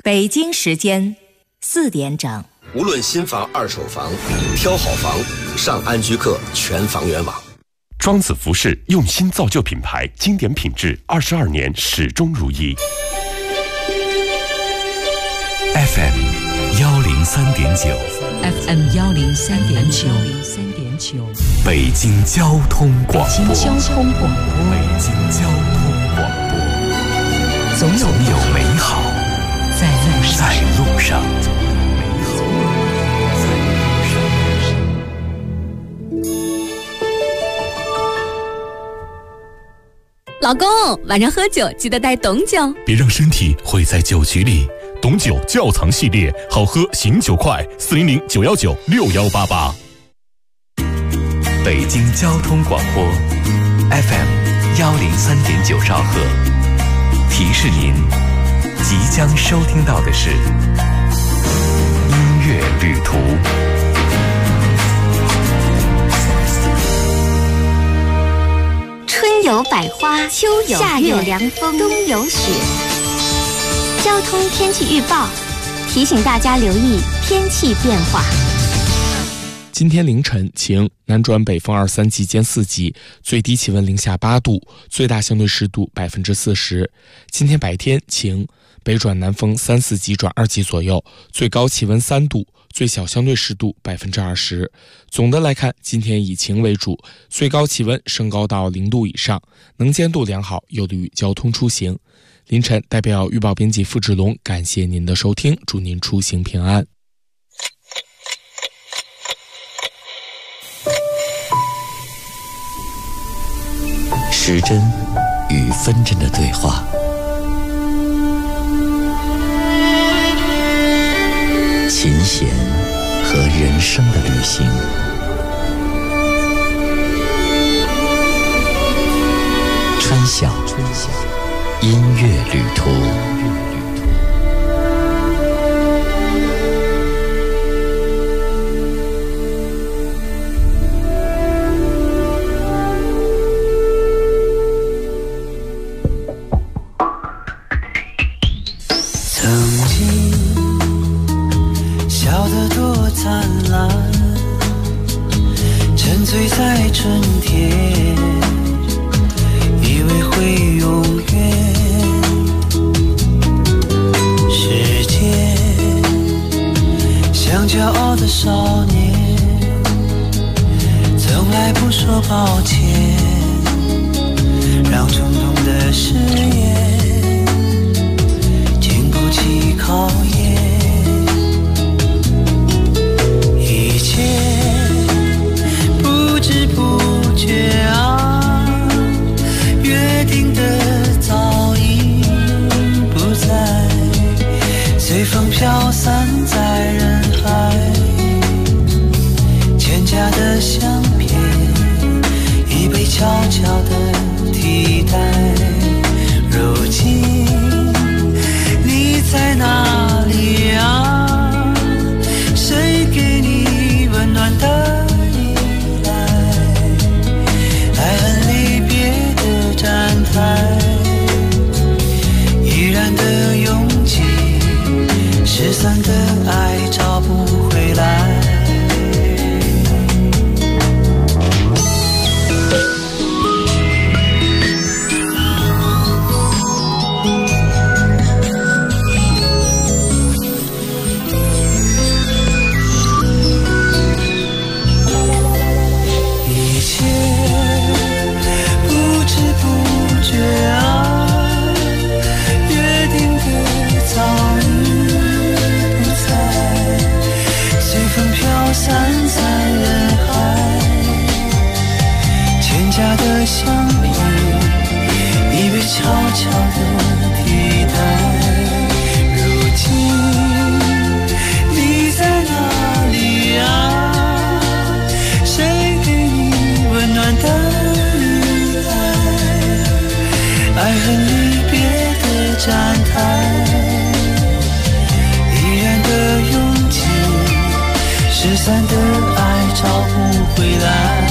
北京时间4点整。 无论新房、二手房，挑好房，上安居客全房源网。 庄子服饰用心造就品牌，经典品质，22年始终如一。 FM 103.9 FM 103.9 北京交通广播。 北京交通广播。 北京交通广播。总有美好在路上。 老公，晚上喝酒记得带董酒， 别让身体毁在酒局里。董酒窖藏系列，好喝醒酒快，400-919-6188。北京交通广播 FM 103.9兆赫，提示您即将收听到的是音乐旅途。 春有百花，秋有夏有凉风，冬有雪。交通天气预报提醒大家留意天气变化。 今天凌晨晴，南转北风23级间4级，最低气温零下8度，最大相对湿度40%。今天白天晴，北转南风3、4级转2级左右，最高气温3度，最小相对湿度20%。总的来看，今天以晴为主，最高气温升高到0度以上，能见度良好，有利于交通出行。凌晨代表预报编辑付志龙感谢您的收听，祝您出行平安。 时针与分针的对话，琴弦和人生的旅行，春晓音乐旅途。 曾经笑得多灿烂，沉醉在春天，以为会永远。时间像骄傲的少年，从来不说抱歉，让冲动的誓言经不起考验。一切不知不觉啊，约定的早已不在，随风飘散在人海。蒹葭的相片已被悄悄地替代。如今你在哪里啊？谁给你温暖的依赖？爱恨离别的站台，依然的拥挤，失散的爱找不回来。散在人海，蒹葭的相片已被悄悄地替代。如今你在哪里啊？谁给你温暖的依赖？爱恨离别的站台，依然的拥挤，失散的爱找不回来。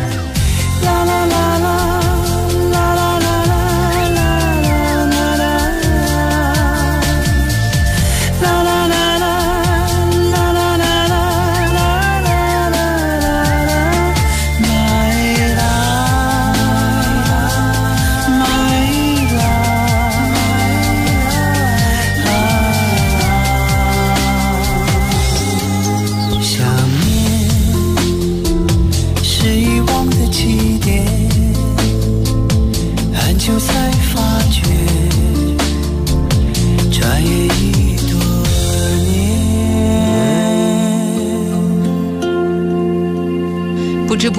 啦啦啦啦啦啦啦啦啦啦啦啦。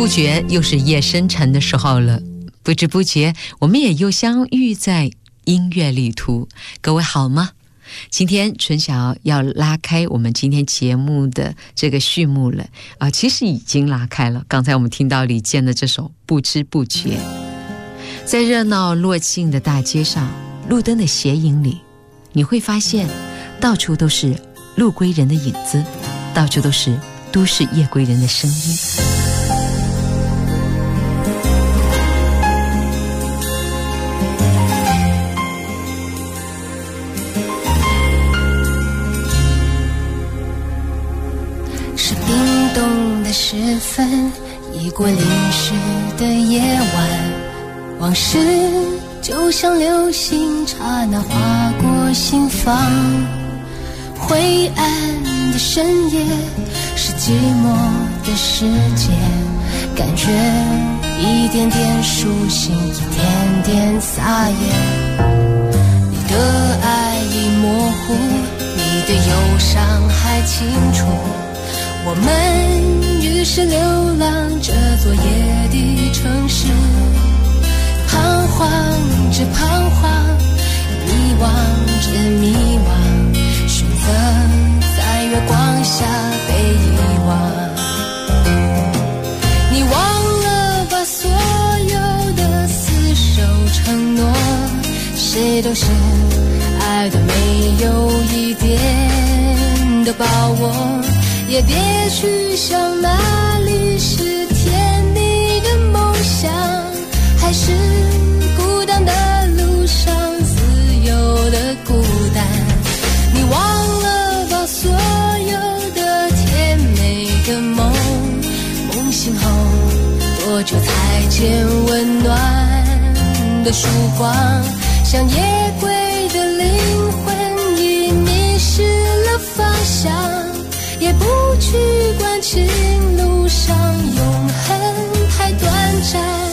不觉又是夜深沉的时候了，不知不觉我们也又相遇在音乐旅途。各位好吗？今天春晓要拉开我们今天节目的这个序幕了其实已经拉开了。刚才我们听到李健的这首《不知不觉》，在热闹落尽的大街上，路灯的斜影里，你会发现到处都是路归人的影子，到处都是都市夜归人的声音。 是冰冻的时分，已过淋湿的夜晚，往事就像流星，刹那划过心房。灰暗的深夜，是寂寞的世界，感觉一点点苏醒，一点点撒野。你的爱已模糊，你的忧伤还清楚，我们于是流浪这座夜的城市，彷徨着彷徨，迷惘着迷惘，选择在月光下被遗忘。你忘了把所有的厮守承诺，谁都是爱的没有一点的把握，也别去想哪里是甜蜜的梦想，还是孤单的路上自由的孤单。你忘了把所有的甜美的梦，梦醒后多久才见温暖的曙光，像夜归的灵魂已迷失了方向，也不去关情路上永恒太短暂。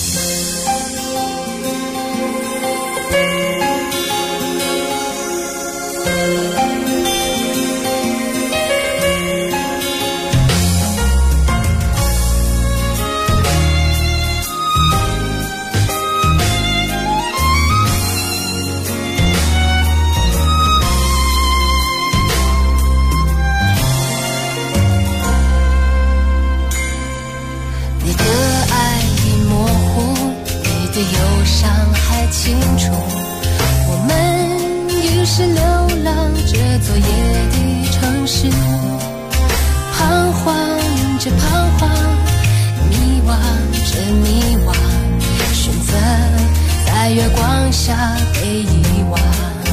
清楚，我们于是流浪这座夜的城市，彷徨着彷徨，迷惘着迷惘，选择在月光下被遗忘。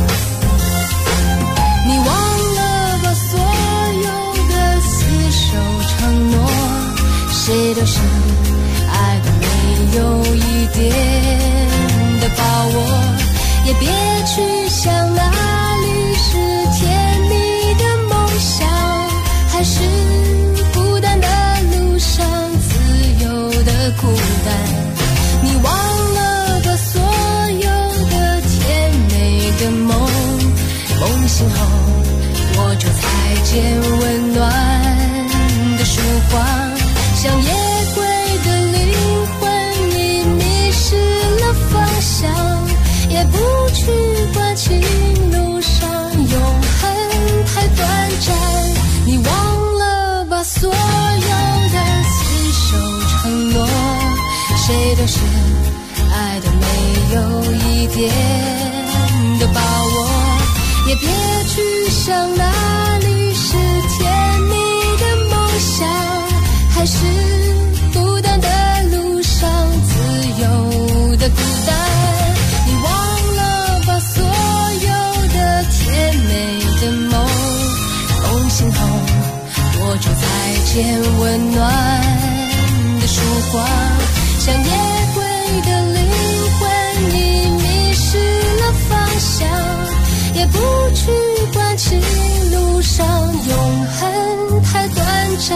你忘了把所有的厮守承诺，谁都是爱的没有一点的把握，也别去想哪里是甜蜜的梦想，还是孤单的路上自由的孤单。你忘了把所有的甜美的梦，梦醒后多久才见温暖的曙光，像夜归的灵魂已迷失了方向，也不去关情路上永恒太短暂。你忘了把所有的厮守承诺，谁都是爱的没有一点的把握，也别去想哪里是甜蜜的梦想，还是孤单的路上自由的孤单。你忘了把所有的甜美的梦，梦醒后多久才见温暖的曙光，像夜归的灵魂已迷失了方向，也不去关情路上永恒太短暂，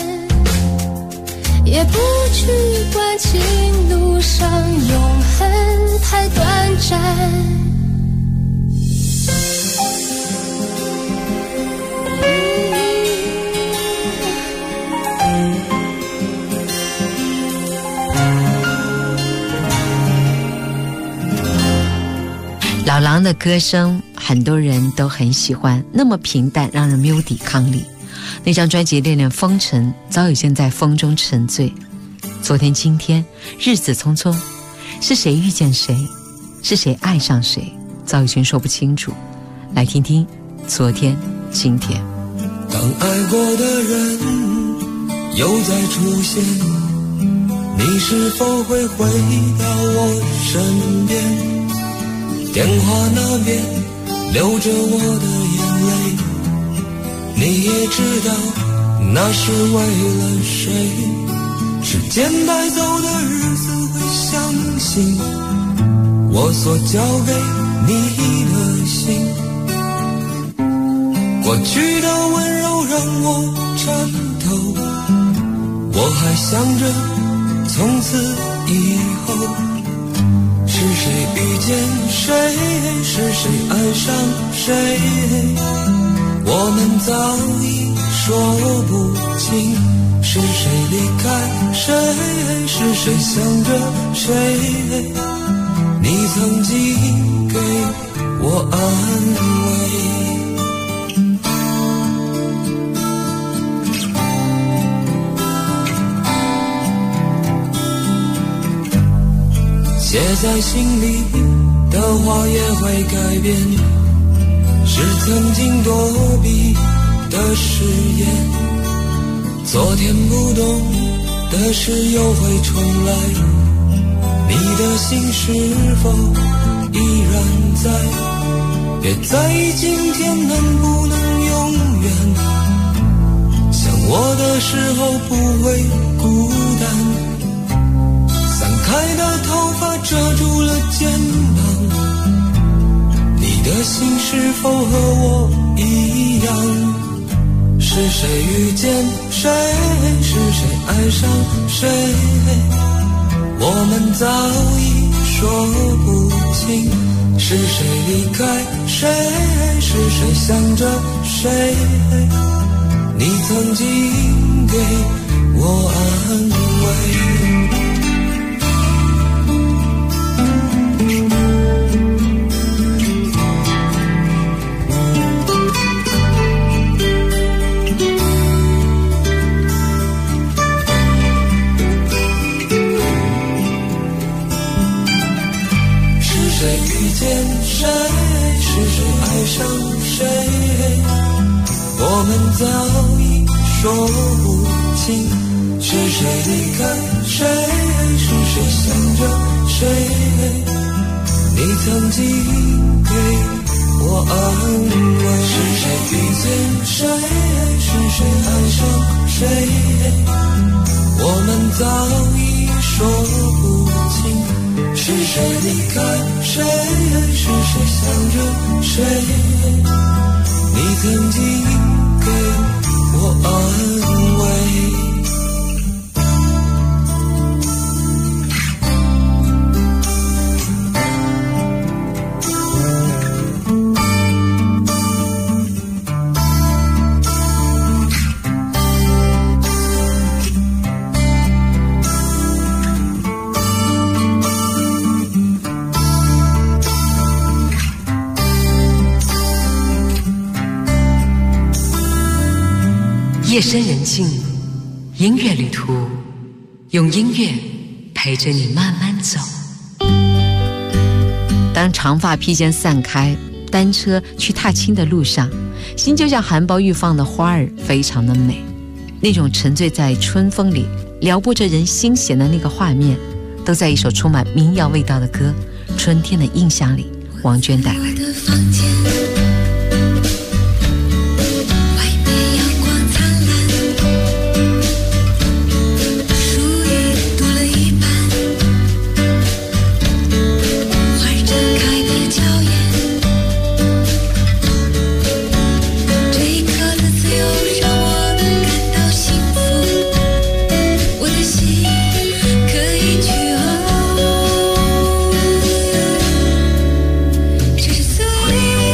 也不去关情路上永恒太短暂。 老狼的歌声很多人都很喜欢，那么平淡让人没有抵抗力。那张专辑《恋恋风尘》早已经在风中沉醉。昨天今天日子匆匆，是谁遇见谁，是谁爱上谁，早已经说不清楚。来听听昨天今天。 当爱过的人又再出现，你是否会回到我身边？电话那边流着我的眼泪，你也知道那是为了谁。时间带走的日子会相信我所交给你的心，过去的温柔让我颤抖，我还想着从此以后是谁遇见谁，是谁爱上谁，我们早已说不清，是谁离开谁，是谁想着谁，你曾经给我安慰。写在心里的话也会改变，是曾经躲避的誓言，昨天不懂的事又会重来，你的心是否依然在？别在意今天能不能永远，想我的时候不会孤单，开的头发遮住了肩膀，你的心是否和我一样？是谁遇见谁，是谁爱上谁，我们早已说不清，是谁离开谁，是谁想着谁，你曾经给我安慰。谁遇见谁，是谁爱上谁，我们早已说不清，是谁离开谁，是谁想着谁，你曾经给我安慰。是谁遇见谁，是谁爱上谁，我们早已说不清，是谁离开谁，是谁想着谁，你曾经给我安慰。 夜深人静，音乐旅途，用音乐陪着你慢慢走。当长发披肩散开，单车去踏青的路上，心就像含苞欲放的花儿，非常的美。那种沉醉在春风里，撩拨着人心弦的那个画面，都在一首充满民谣味道的歌《春天的印象》里，王娟带来。 这是所谓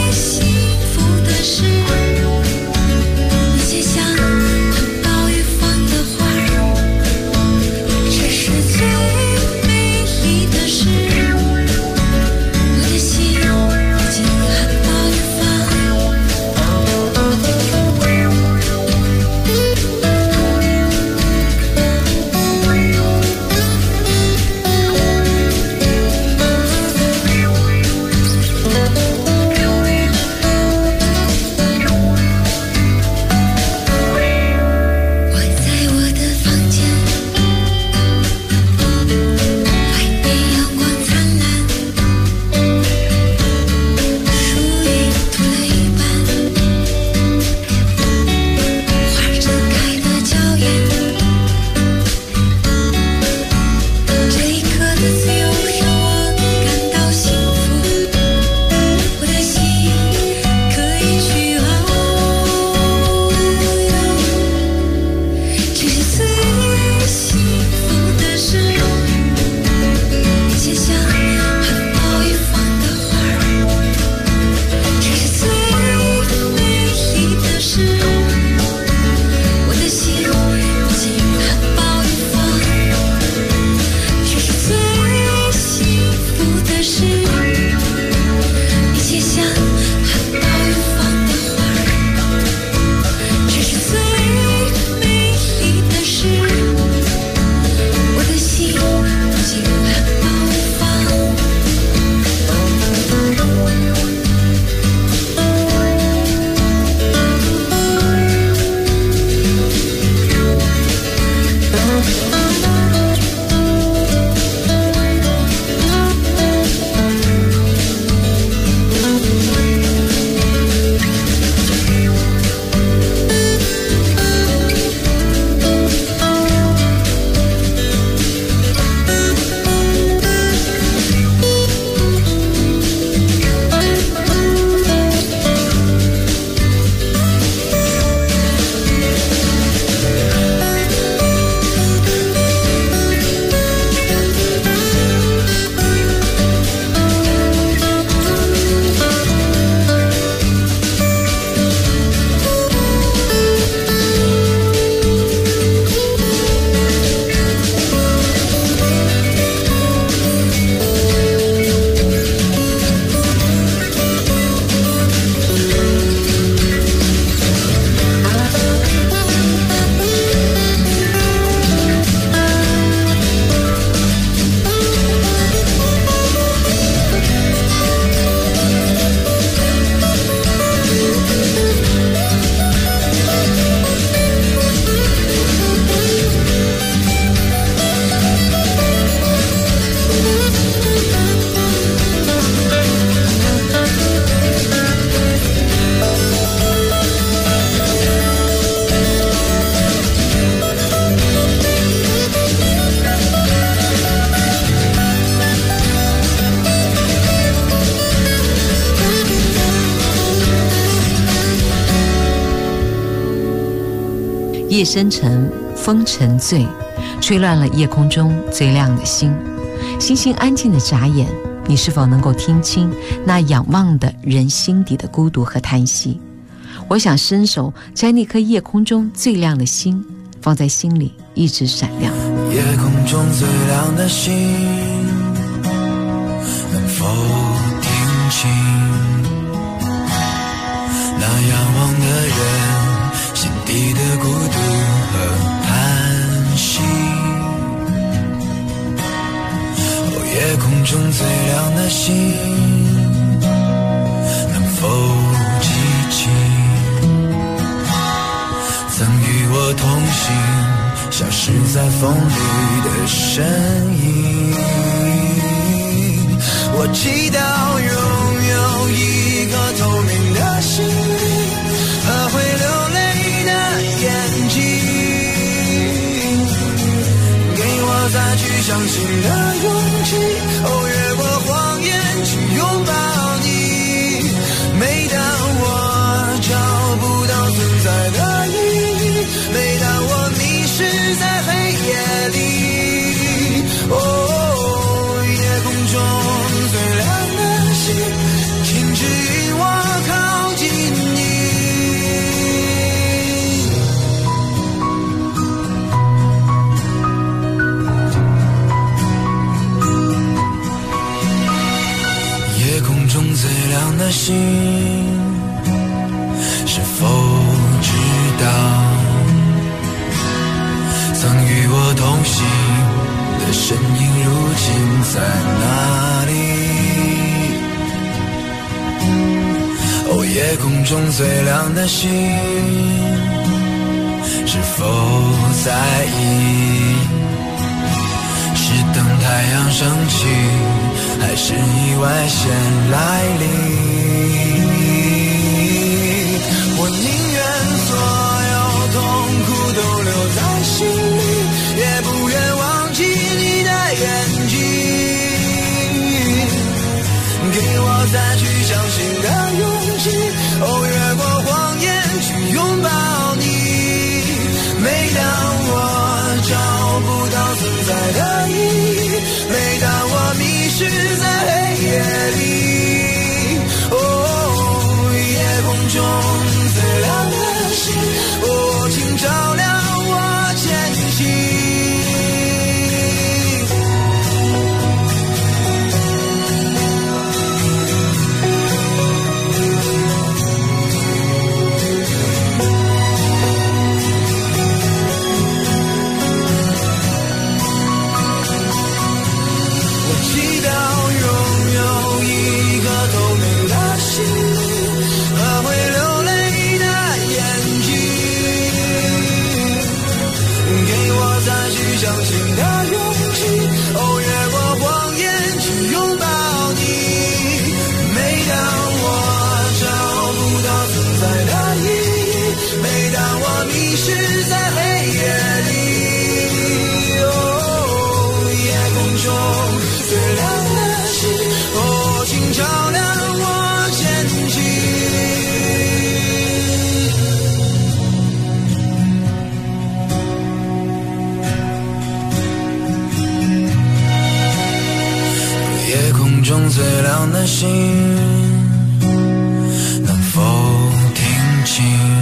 夜深沉，风沉醉，吹乱了夜空中最亮的星。星星安静的眨眼，你是否能够听清那仰望的人心底的孤独和叹息？我想伸手摘那颗夜空中最亮的星，放在心里一直闪亮。 夜空中最亮的星，能否听清那仰望的人心底的孤独和叹息？夜空中最亮的星，能否记起曾与我同行消失在风里的身影？我祈祷拥有一颗透明的心灵和会流泪的眼睛，给我再去相信的勇气，越过谎言去拥抱你。每当我找不到存在的意义，每当我迷失在黑夜里，夜空中最亮的星，请指引我靠近你。夜空中最亮的星，是否知道曾与我同行的身影如今在哪里？夜空中最亮的星，是否在意？是等太阳升起，还是意外先来临？我宁愿所有痛苦都留在心里，也不愿忘记你的眼睛，给我再去相信的勇气，越过谎言去拥抱你。每当我找不到存在的意义，每当我迷失在黑夜里，夜空中最亮的星，请照亮我前行。相信的勇气，越过谎言去拥抱你。每当我找不到存在的意义，每当我迷失在黑夜里，夜空中最亮的星，请照亮我前行。夜空中最亮的星，能否听清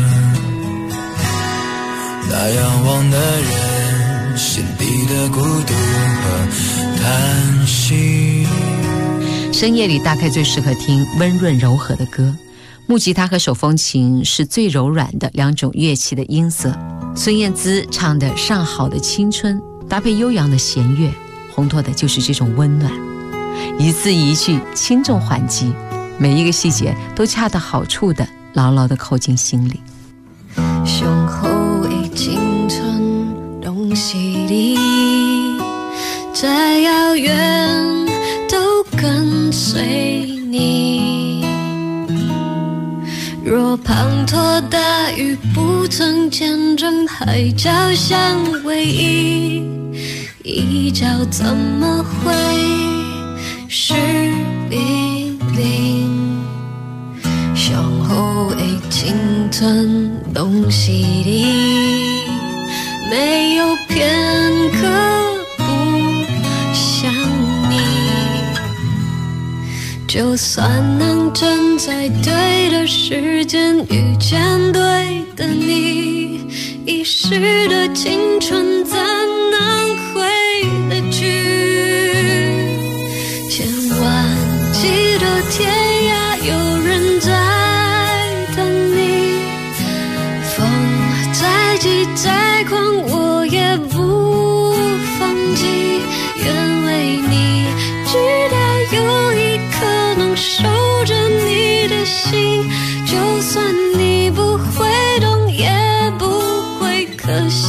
那仰望的人心底的孤独和叹息？ 深夜里大概最适合听温润柔和的歌，木吉他和手风琴是最柔软的两种乐器的音色。孙燕姿唱的《上好的青春》，搭配悠扬的弦乐，烘托的就是这种温暖。一字一句轻重缓急，每一个细节都恰到好处的牢牢地扣进心里。 上好的青春拢是你，再遥远都跟随你。若滂沱大雨不曾见证海角相偎依，一角怎么会是冰冷？上好的青春拢是你， 没有片刻不想你。就算能站在对的时间遇见对的你，遗失的青春怎能回得去？千万记得天涯有人在等你，风再急再狂我也不放弃，愿为你直到有一颗能守着你的心，就算你不会懂也不会可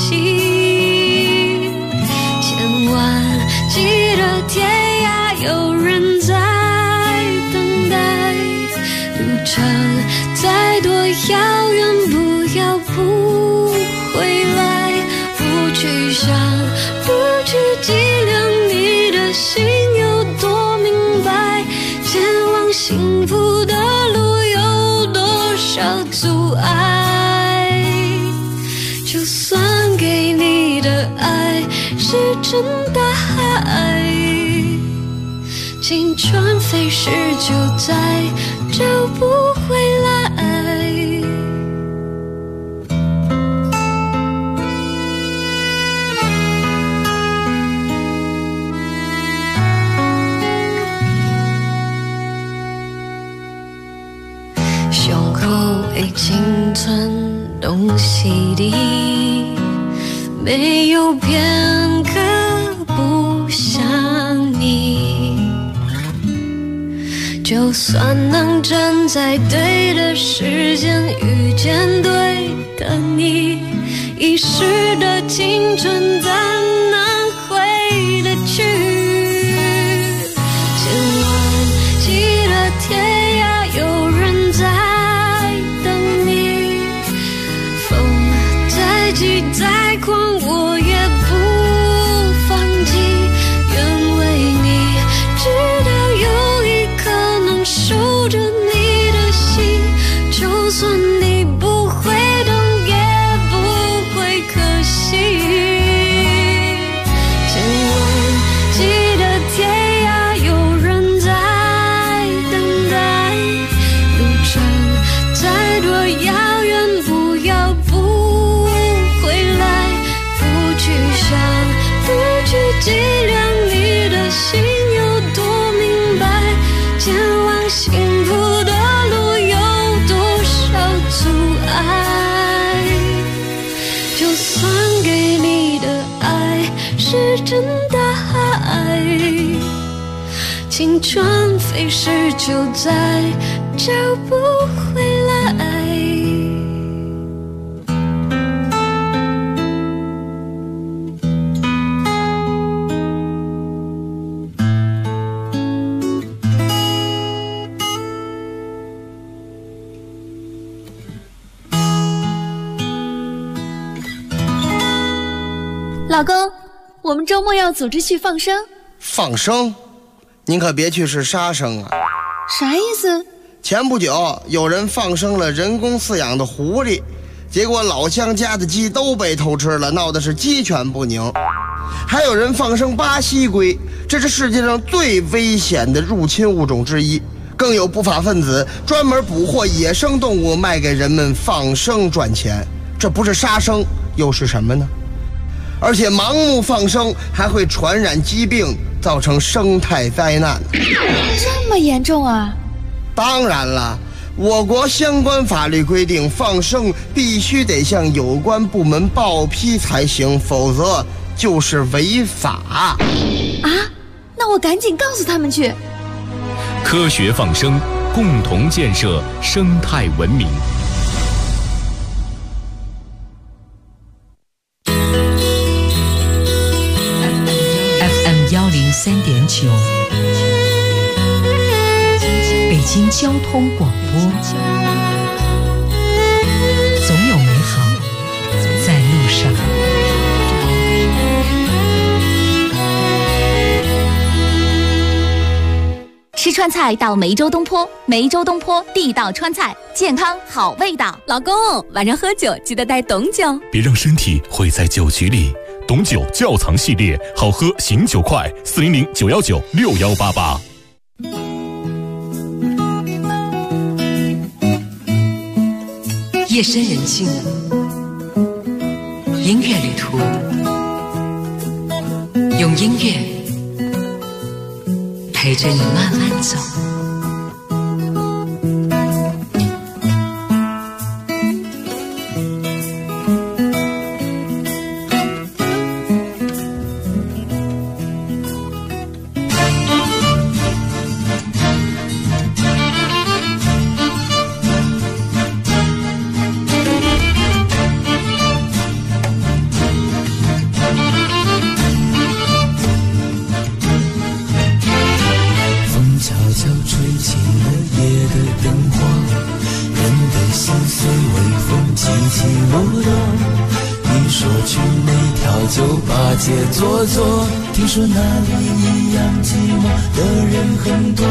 惜。千万记得天涯有人在等待，路程再多遥远不要不回来，不去想不去计量你的心有多明白，前往幸福的路有多少阻碍，就算给你的爱是真的爱，青春飞逝就再找不回来。胸口的青春东西里，没有片刻不想你。就算能站在对的时间遇见对的你，遗失的青春怎能回得去？千万记得天涯有人在等你，风再急再狂我也不放弃，愿为你直到有一颗能守着你的心，就算你不会懂也不会可惜。千万记得天涯有人在等待，路程再多遥远不要不回来，不去想不去计量你的心有多明白，前往幸福的路有多少阻碍，就算给你的爱是真的爱，青春飞逝就再找不回来。 老公，我们周末要组织去放生。 放生？您可别去是杀生啊！ 啥意思？ 前不久有人放生了人工饲养的狐狸，结果老乡家的鸡都被偷吃了，闹得是鸡犬不宁。还有人放生巴西龟，这是世界上最危险的入侵物种之一。更有不法分子专门捕获野生动物卖给人们放生赚钱，这不是杀生又是什么呢？而且盲目放生还会传染疾病，造成生态灾难。 这么严重啊？ 当然了，我国相关法律规定，放生必须得向有关部门报批才行，否则就是违法。 啊？那我赶紧告诉他们去。 科学放生，共同建设生态文明。 103.9，北京交通广播，总有美好在路上。 吃川菜到梅州东坡，梅州东坡地道川菜，健康好味道。 老公，晚上喝酒记得带董酒， 别让身体毁在酒局里。董酒窖藏系列，好喝醒酒快，400-919-6188。 夜深人静，音乐旅途，用音乐陪着你慢慢走。 街坐坐，听说那里一样寂寞的人很多。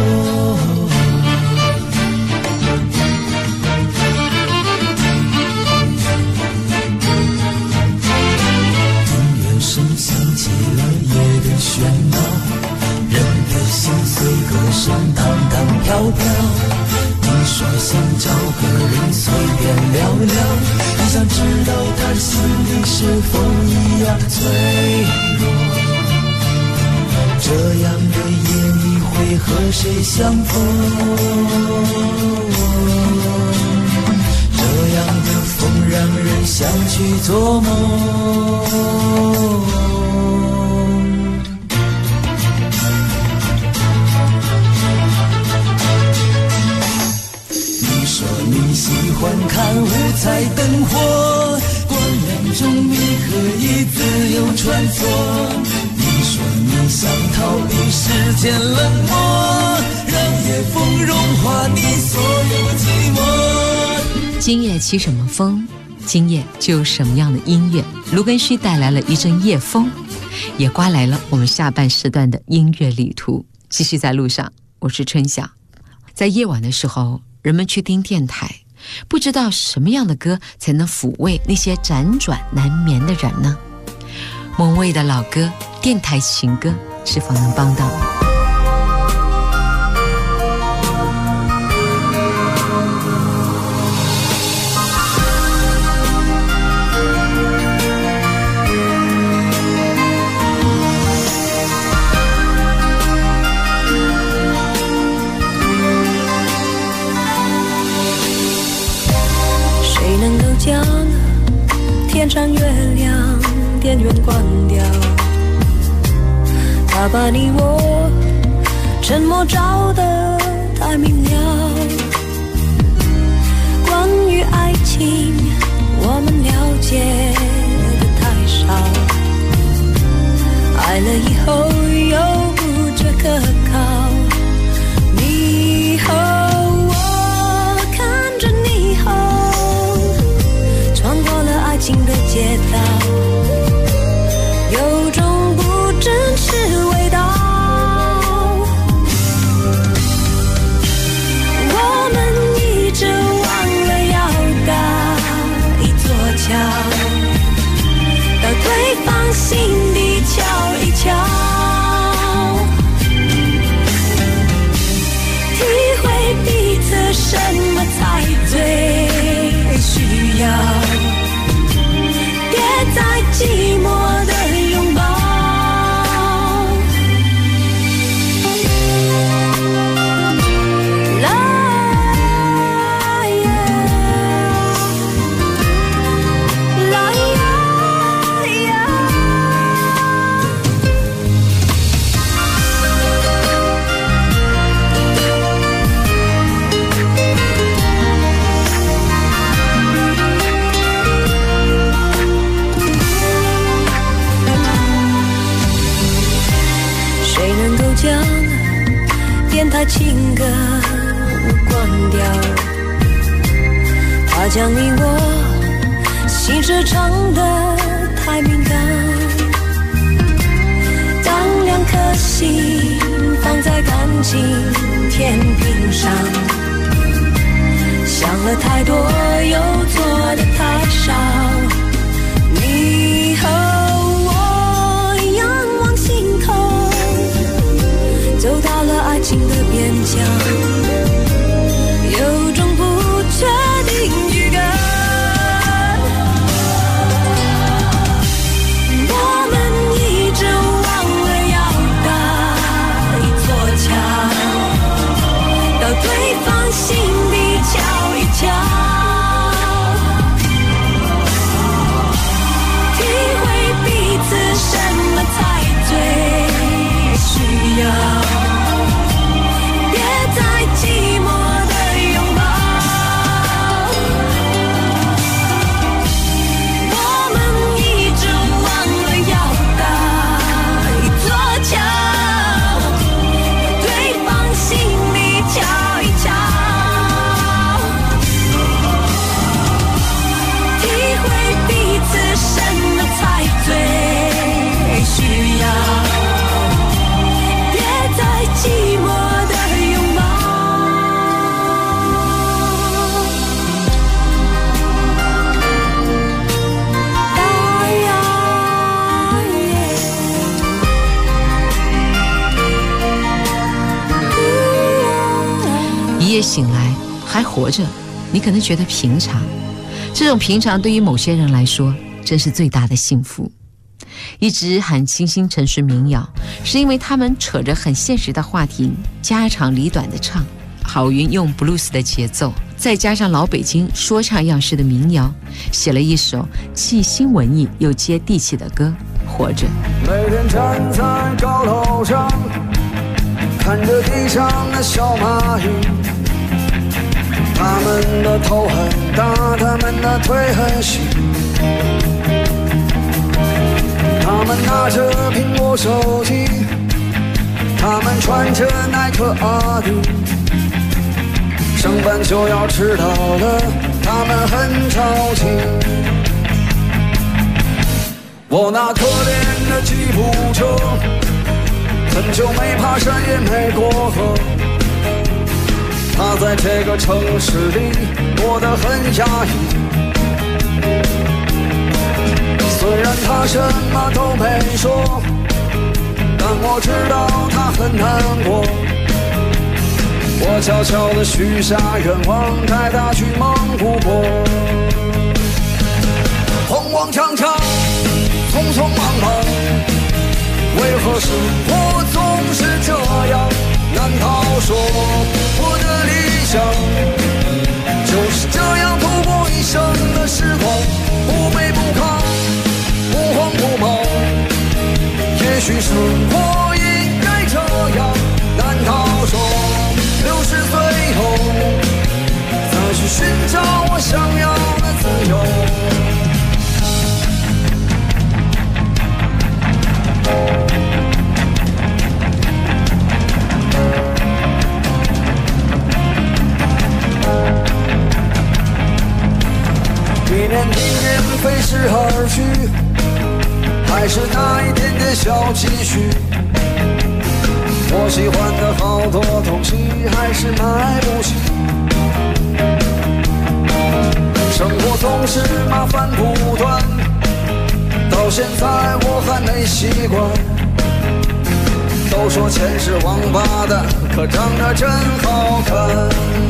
音乐声响起了夜的喧闹，人的心碎歌声荡荡飘飘。你说想找个人随便聊聊，很想知道他心里是否一样脆弱。这样的夜你会和谁相逢？这样的风让人想去做梦。你喜欢看五彩灯火，光亮中你可以自由穿梭。你说你想逃避世间冷漠，让夜风融化你所有寂寞。 今夜起什么风，今夜就有什么样的音乐。卢根旭带来了一阵夜风，也刮来了我们下半时段的音乐旅途。继续在路上，我是春晓。在夜晚的时候，人们去听电台，不知道什么样的歌才能抚慰那些辗转难眠的人呢？某位的老歌，电台情歌，是否能帮到你？ 将天上月亮电源关掉，他把你我沉默照得太明了。关于爱情我们了解的太少，爱了以后又不觉可靠。你和我看着霓虹穿过了爱情的街道，有种不真实味道。我们一直忘了要搭一座桥，到对方心底瞧一瞧，体会彼此什么才最需要，别再寂寞的拥抱。将电台情歌关掉，他将你我心事唱得太敏感。当两颗心放在感情天平上，想了太多又做的太少。你和我仰望星空，走到了爱情的边疆，有种不确定预感。我们一直忘了要搭一座桥，到对方心底瞧一瞧，体会彼此什么才最需要，别再寂寞的拥抱。我们一直忘了要搭一座桥，对方心里瞧一瞧，体会彼此什么才最需要，别再寂寞的拥抱。 一夜醒来还活着，你可能觉得平常，这种平常对于某些人来说真是最大的幸福。一直喊清新城市民谣，是因为他们扯着很现实的话题，家长里短的唱。郝云用 blues 的节奏，再加上老北京说唱样式的民谣，写了一首既新文艺又接地气的歌《活着》。 每天站在高楼上，看着地上的小蚂蚁，他们的头很大，他们的腿很细，他们拿着苹果手机，他们穿着耐克阿迪，上班就要迟到了，他们很着急。我那可怜的吉普车，很久没爬山也没过河，他在这个城市里过得很压抑。虽然他什么都没说，但我知道他很难过。我悄悄地许下愿望，带他去蒙古国。慌慌张张，匆匆忙忙，为何生活总是这样？难道说我的理想就是这样度过一生的时光，不卑不亢，不慌不忙？也许生活应该这样，难道说60岁后再去寻找我想要的自由？一年一年飞逝而去，还是那一点点小积蓄。我喜欢的好多东西还是买不起，生活总是麻烦不断，到现在我还没习惯。都说钱是王八蛋，可长得真好看。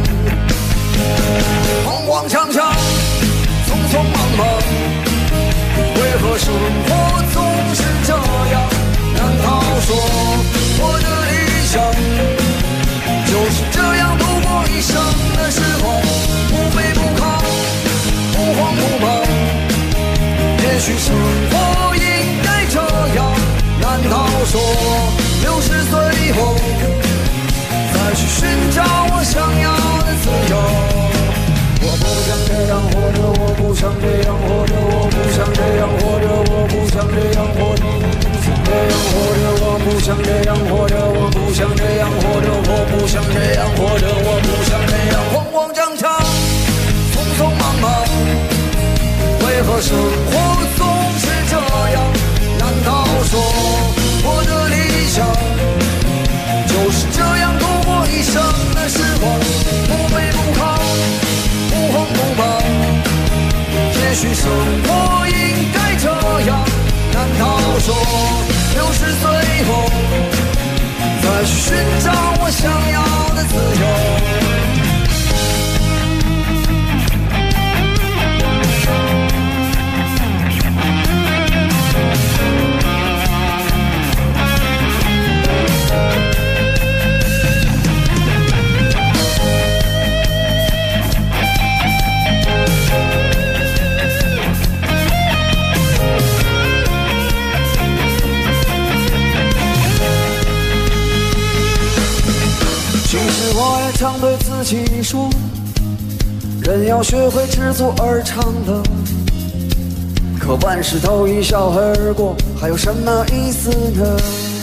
慌慌张张，匆匆忙忙，为何生活总是这样？难道说我的理想就是这样度过一生的时光，不卑不亢，不慌不忙？也许生活应该这样，难道说60岁后再去寻找我想要的自由？我不想这样活着，我不想这样活着，我不想这样活着，我不想这样活着，我不想这样活着，我不想这样活着，我不想这样活着，我不想这样慌慌张张，匆匆忙忙，为何生活总是这样？难道说我的理想就是这样度过一生许生活应该这样，难道说60岁后再去寻找我想要的自由？其实我也常对自己说，人要学会知足而常乐，可万事都一笑而过，还有什么意思呢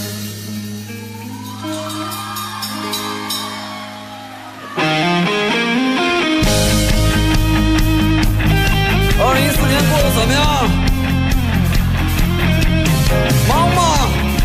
？2014年过得怎么样？忙吗？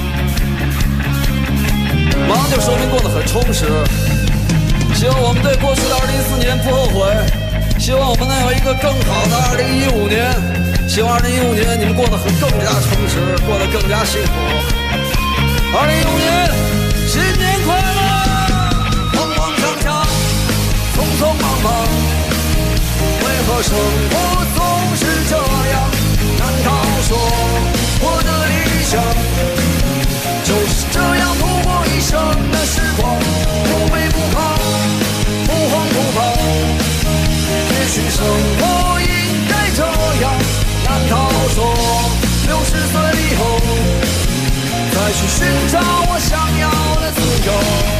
忙就说明过得很充实。希望我们对过去的2014年不后悔，希望我们能有一个更好的2015年。希望2015年你们过得更加充实，过得更加幸福。2015年新年快乐！慌慌张张，匆匆忙忙，为何生活总是这样？难道说我的理想就是这样度过一生的时光，不卑不亢，不慌不忙？也许生活应该这样，难道说60岁以后再去寻找我想要的自由？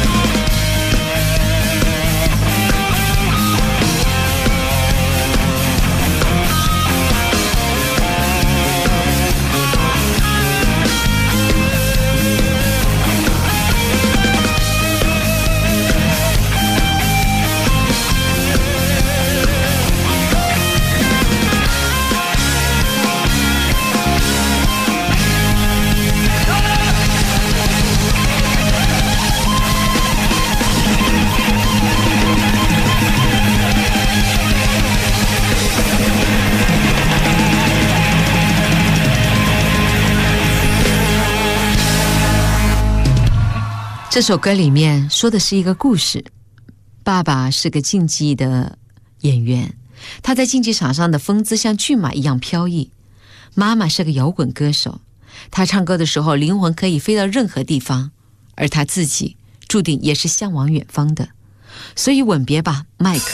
这首歌里面说的是一个故事，爸爸是个竞技的演员，他在竞技场上的风姿像骏马一样飘逸。妈妈是个摇滚歌手，他唱歌的时候灵魂可以飞到任何地方，而他自己注定也是向往远方的。所以吻别吧，麦克。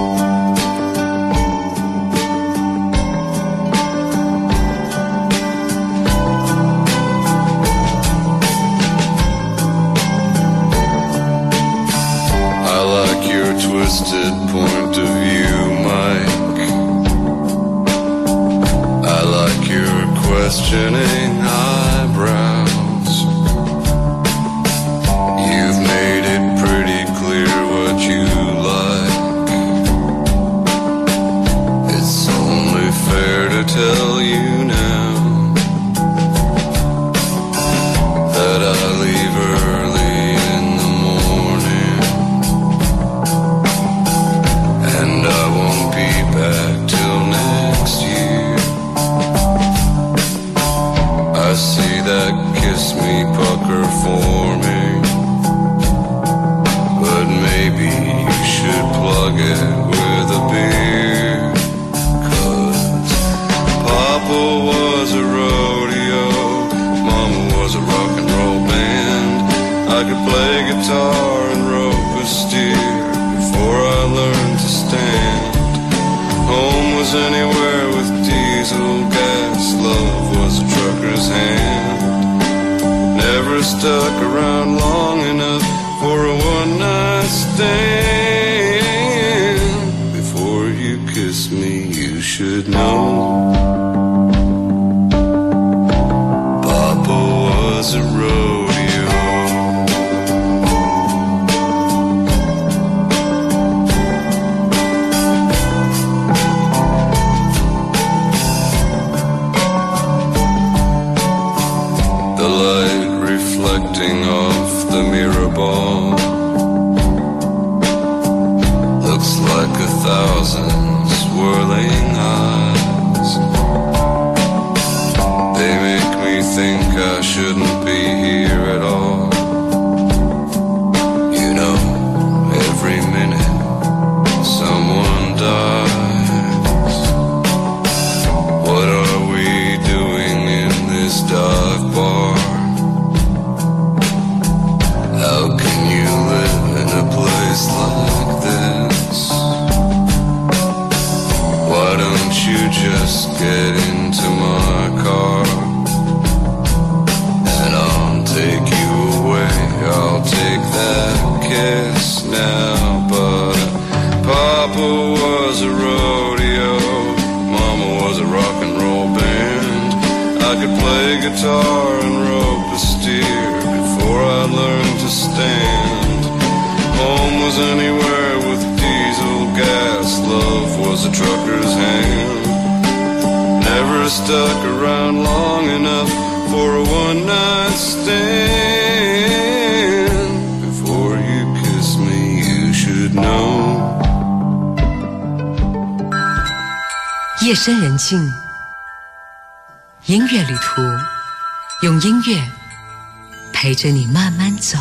Twisted point of view, Mike. I like your questioning eyebrows. You've made it pretty clear what you like. It's only fair to tell you now that I leave early in the morning, and I won't be back till next year. I see that kiss me pucker forming, but maybe you should plug it with a beer. 'Cause Papa was a rodeo, Mama was a rock and roll band. I could play guitar and rope a steer before I learned to stand. Home was anywhere with diesel gas, love was a trucker's hand. Never stuck around long enough for a one-night stand. Before you kiss me, you should know Papa was a rodeo. The light reflecting off the mirror ball looks like 1,000 swirling eyes. They make me think I shouldn't be here at all. You know, every minute someone dies. What are we doing in this dark bar? How can you live in a place like this? Why don't you just get into my car and I'll take you away? I'll take that kiss now. But Papa was a rodeo, Mama was a rock and roll band. I could play guitar and rope a steer before I learned to stand. Home was anywhere with diesel gas. Love was a trucker's hand. Never stuck around long enough for a one-night stand. Before you kiss me, you should know. 夜深人静，音乐旅途，用音乐陪着你慢慢走。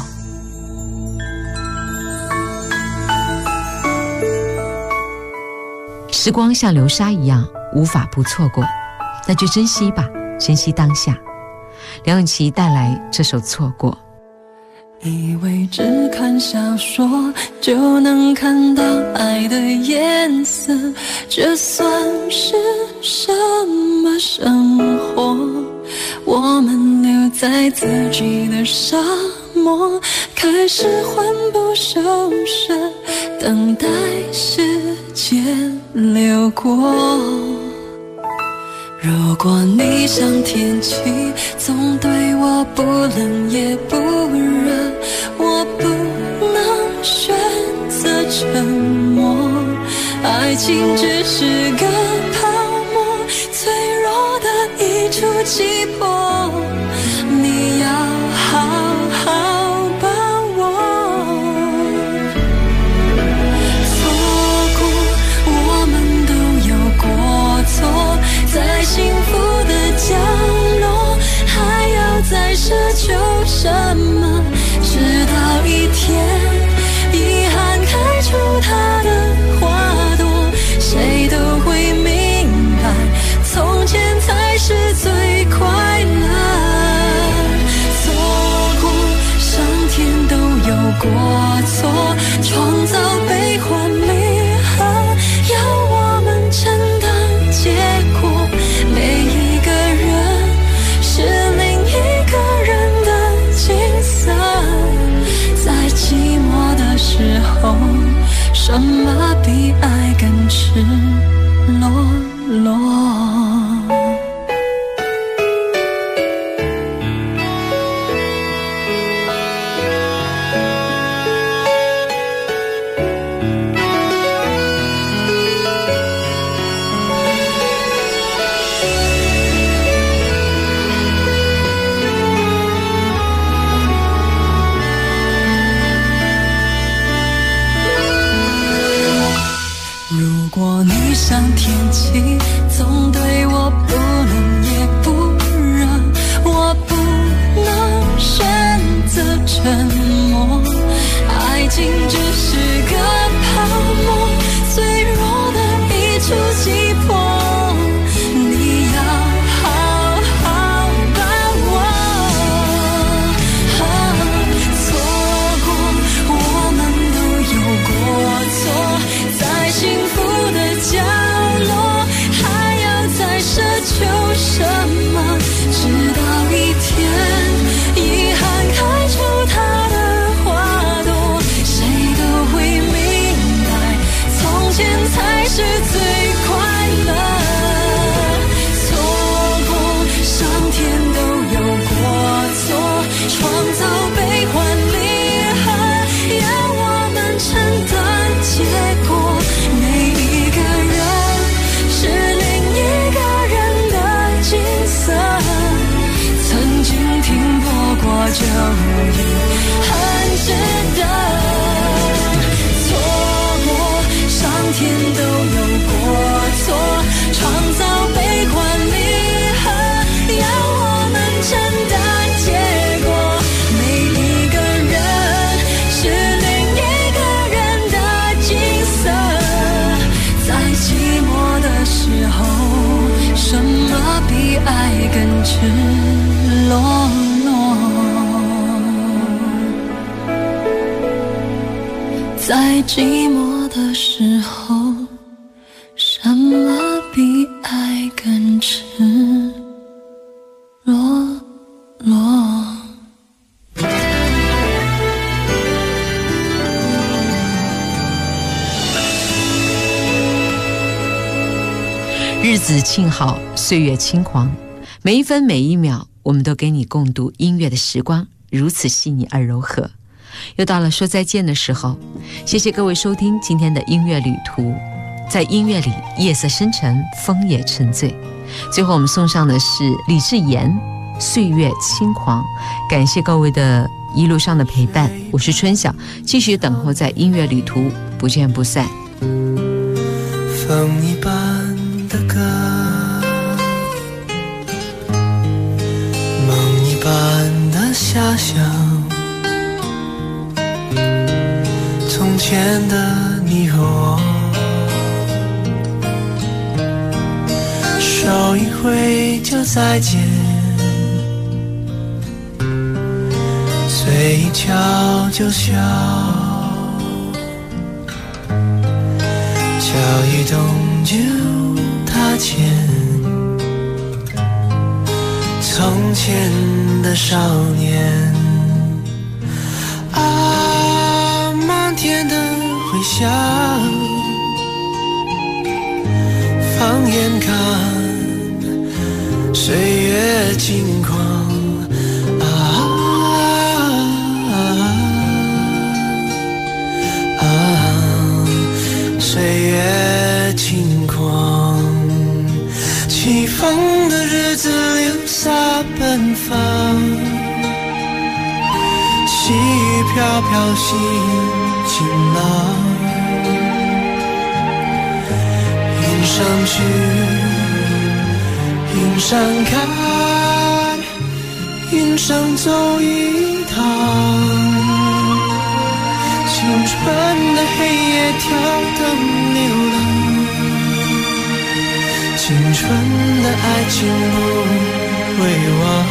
时光像流沙一样，无法不错过，那就珍惜吧，珍惜当下。梁咏琪带来这首《错过》。 以为只看小说就能看到爱的颜色，这算是什么生活？我们留在自己的沙漠，开始魂不守舍，等待时间流过。如果你像天气，总对我不冷也不热，我不能选择沉默。爱情只是个泡沫，脆弱的一触即破，你要好好把握。错过，我们都有过错，在幸福的角落，还要再奢求什么？直到一天，遗憾开出它的花朵，谁都会明白，从前才是最快乐。错过，上天都有过错，创造悲欢离合，要我们承担结果。每一个人是另一个人的景色，在寂寞的时候，什么比爱更赤裸裸？像天气，总对我不冷也不热，我不能选择沉默。爱情只是个泡沫，脆弱的一触即破，你要好好把握。错过，我们都有过错，在幸福的角落，还要再奢求什么？直到一天，遗憾开出它的花朵，谁都会明在寂寞的时候，什么比爱更赤裸裸？ 日子静好，岁月轻狂，每一分每一秒，我们都给你共度音乐的时光，如此细腻而柔和。又到了说再见的时候，谢谢各位收听今天的音乐旅途。在音乐里，夜色深沉，风也沉醉。最后我们送上的是李智妍《岁月轻狂》，感谢各位的一路上的陪伴，我是春晓，继续等候在音乐旅途，不见不散。 风一般的歌，梦一般的遐想，从前的你和我，手一挥就再见，嘴一翘就笑，脚一动就踏前，从前的少年啊，漫天的回响，放眼看岁月轻狂岁月轻狂，起风的日子留下奔放，细雨飘飘心晴朗，云上去云上看，云上走一趟，青春的黑夜跳灯流浪，青春的爱情不会忘，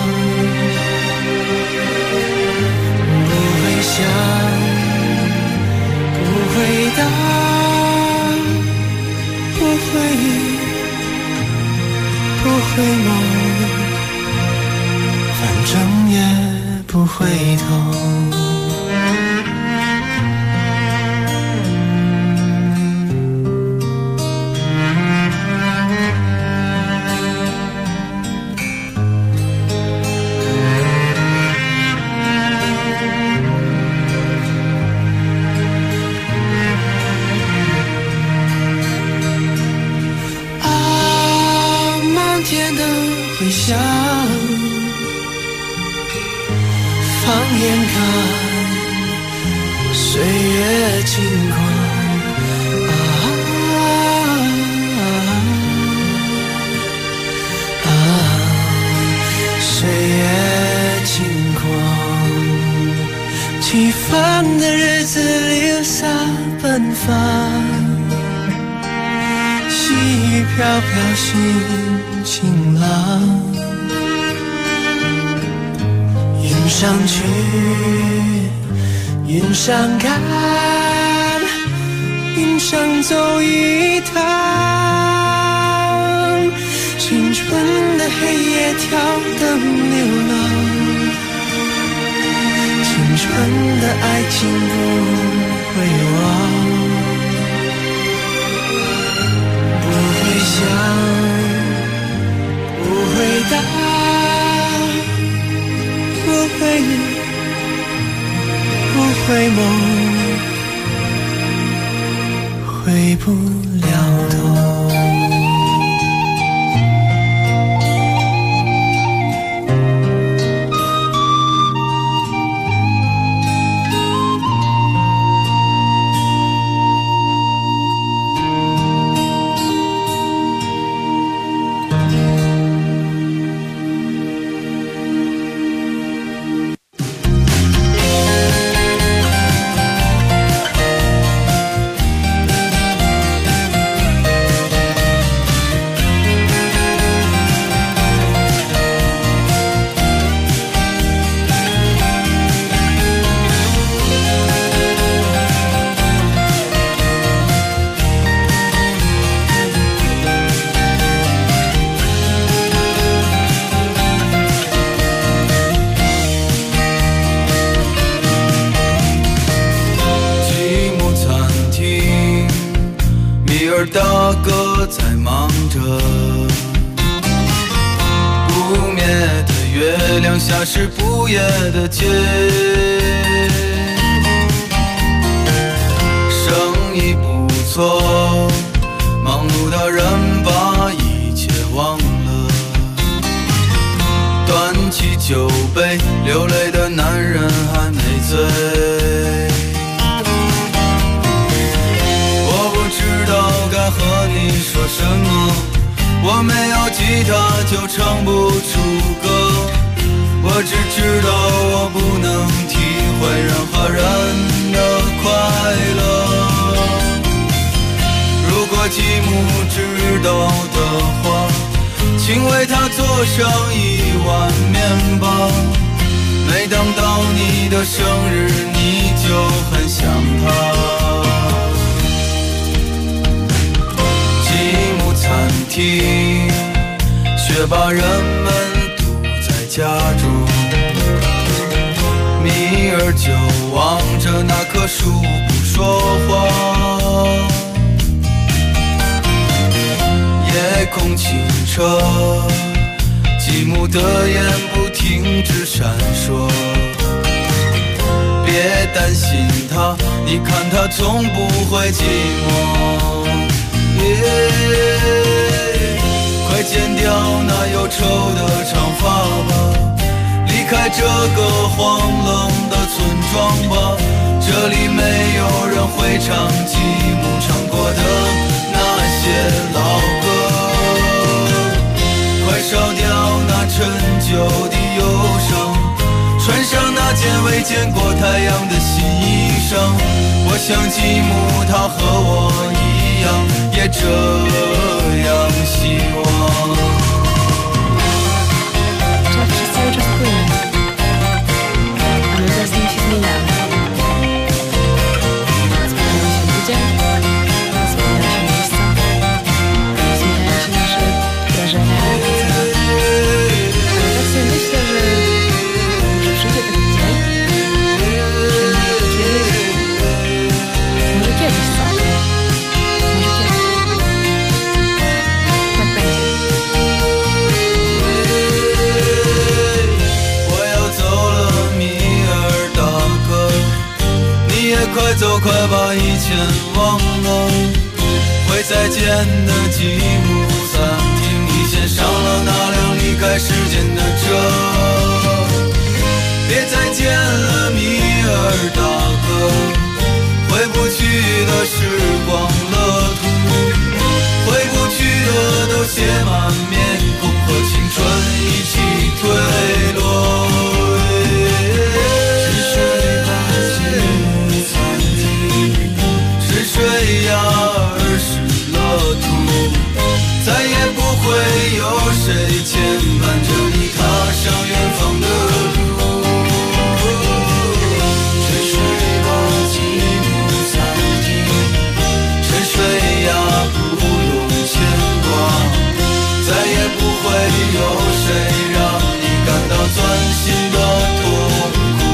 不会想，不会答，不会梦，反正也不回头。想放眼看岁月轻狂岁月轻狂，起风的日子留下奔放，细雨飘飘心晴朗，云上去云上看，云上走一趟，青春的黑夜跳灯流浪，青春的爱情不会忘，不会想，不会答，不会梦，回不了头。 大哥在忙着，不灭的月亮下是不夜的街，生意不错，忙碌的人把一切忘了，端起酒杯，流泪的男人还没醉。我不知道该和你说什么，我没有吉他就唱不出歌，我只知道我不能体会任何人的快乐。如果继母知道的话，请为他做上1碗面包，每当到你的生日你就很想他。继母餐厅，却把人们堵在家中，米儿就望着那棵树不说话，夜空清澈，继母的眼不停止闪烁。别担心他，你看他从不会寂寞。快剪掉那忧愁的长发吧，离开这个荒冷的村庄吧，这里没有人会唱继母唱过的那些老歌。快烧掉那陈旧的忧伤，穿上那件未见过太阳的新衣裳。我想继母她和我一样，也这样希望。 Cały czas płynie, a my bez nim się zmieniamy. Zmieniają się ludzie, zmieniają się miejsca, zmieniają się nasze wrażenia i emocje. Ale tak sobie myślę, że przyjdzie taki dzień, może kiedyś, co? Może kiedyś. Tak będzie. 快走，快把以前忘了。会再见的继母餐厅，你先上了那辆离开时间的车。别再见了，米尔大哥，回不去的时光乐土，回不去的都写满面孔，和青春一起退落。水呀，儿时乐土，再也不会有谁牵绊着你踏上远方的路。沉睡吧，继母餐厅，沉睡呀，不用牵挂，再也不会有谁让你感到钻心的痛苦。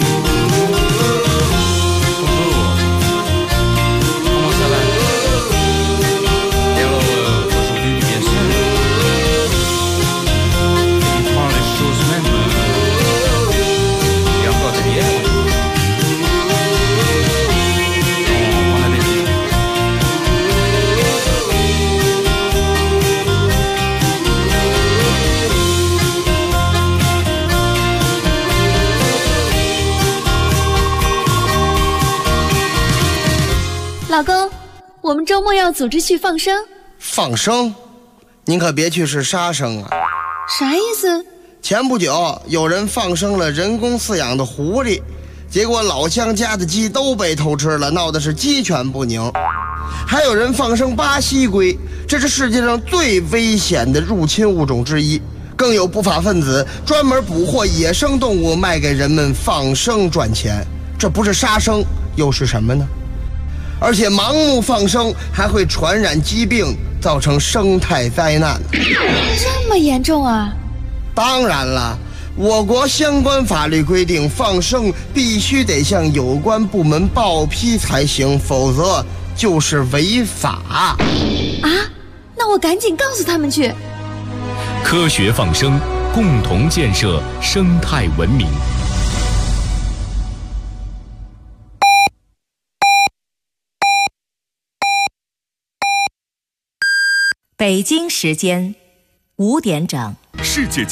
老公，我们周末要组织去放生。 放生？您可别去是杀生啊！ 啥意思？ 前不久有人放生了人工饲养的狐狸，结果老乡家的鸡都被偷吃了，闹得是鸡犬不宁。还有人放生巴西龟，这是世界上最危险的入侵物种之一。更有不法分子专门捕获野生动物卖给人们放生赚钱，这不是杀生又是什么呢？而且盲目放生还会传染疾病，造成生态灾难。 这么严重啊？ 当然了，我国相关法律规定，放生必须得向有关部门报批才行，否则就是违法。 啊，那我赶紧告诉他们去。 科学放生，共同建设生态文明。 北京时间5点整， 世界